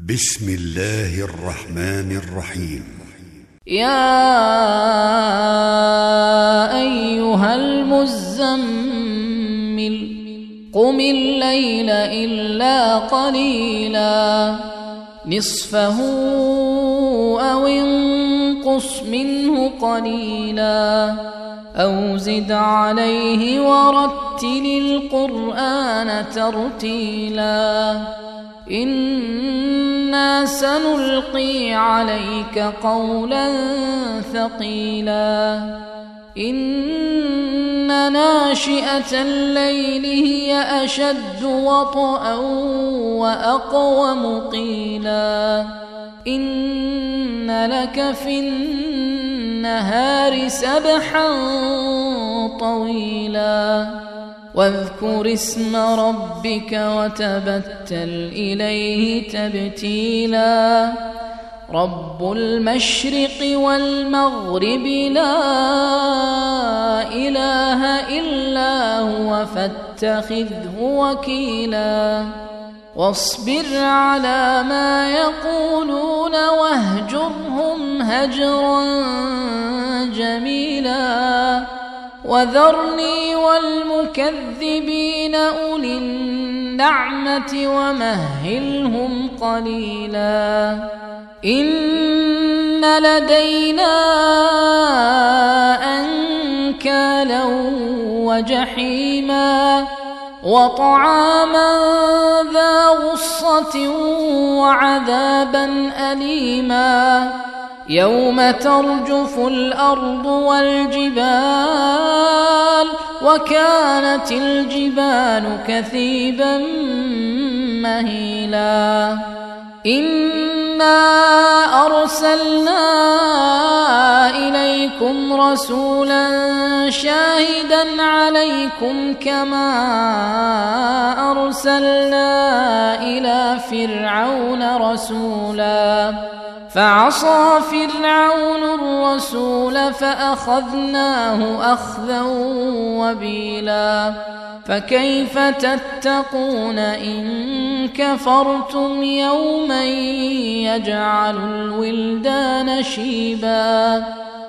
بسم الله الرحمن الرحيم. يا أيها المزمل قم الليل إلا قليلا نصفه أو انقص منه قليلا أو زد عليه ورتل القرآن ترتيلا إنا سنلقي عليك قولا ثقيلا إن ناشئة الليل هي أشد وطئا وأقوم قيلا إن لك في النهار سبحا طويلا واذكر اسم ربك وتبتل إليه تبتيلا رب المشرق والمغرب لا إله إلا هو فاتخذه وكيلا واصبر على ما يقولون واهجرهم هجرا جميلا وذرني والمكذبين أولي النعمة ومهلهم قليلا إن لدينا أنكالا وجحيما وطعاما ذا غصة وعذابا أليما يوم ترجف الأرض والجبال وكانت الجبال كثيبا مهيلا إنا أرسلنا إليكم رسولا شاهدا عليكم كما أرسلنا إلى فرعون رسولا فعصى فرعون الرسول فأخذناه أخذا وبيلا فكيف تتقون إن كفرتم يوما يجعل الولدان شيبا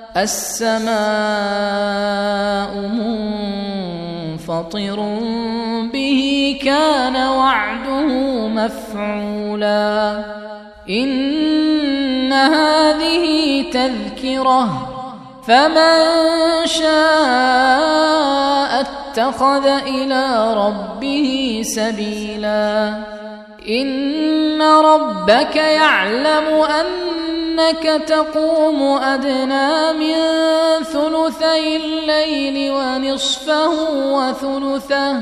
السماء منفطر به كان وعده مفعولا إن هذه تذكرة فمن شاء اتخذ إلى ربه سبيلا إن ربك يعلم أنك تقوم أدنى من ثلثي الليل ونصفه وثلثه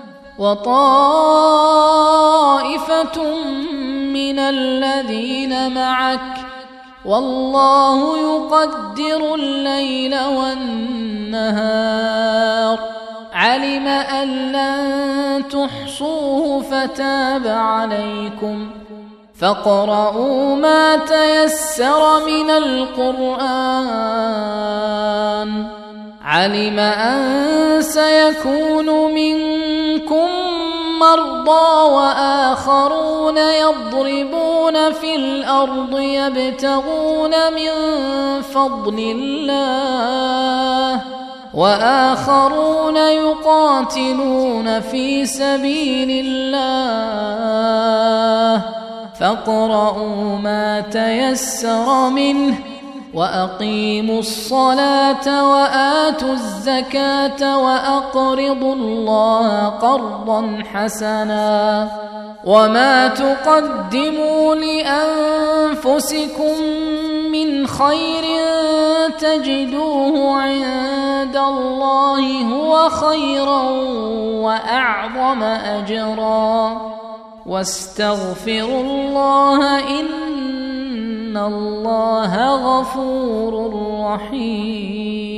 وطائفة من الذين معك والله يقدر الليل والنهار علم أن لن تحصوه فتاب عليكم فاقرؤوا ما تيسر من القرآن علم أن سيكون منكم مرضى وآخرون يضربون في الأرض يبتغون من فضل الله وآخرون يقاتلون في سبيل الله فاقرؤوا ما تيسر منه وأقيموا الصلاة وآتوا الزكاة وأقرضوا الله قرضا حسنا وما تقدموا لأنفسكم من خير تجدوه عند الله هو خيرا وأعظم أجرا واستغفروا الله إن الله غفور رحيم.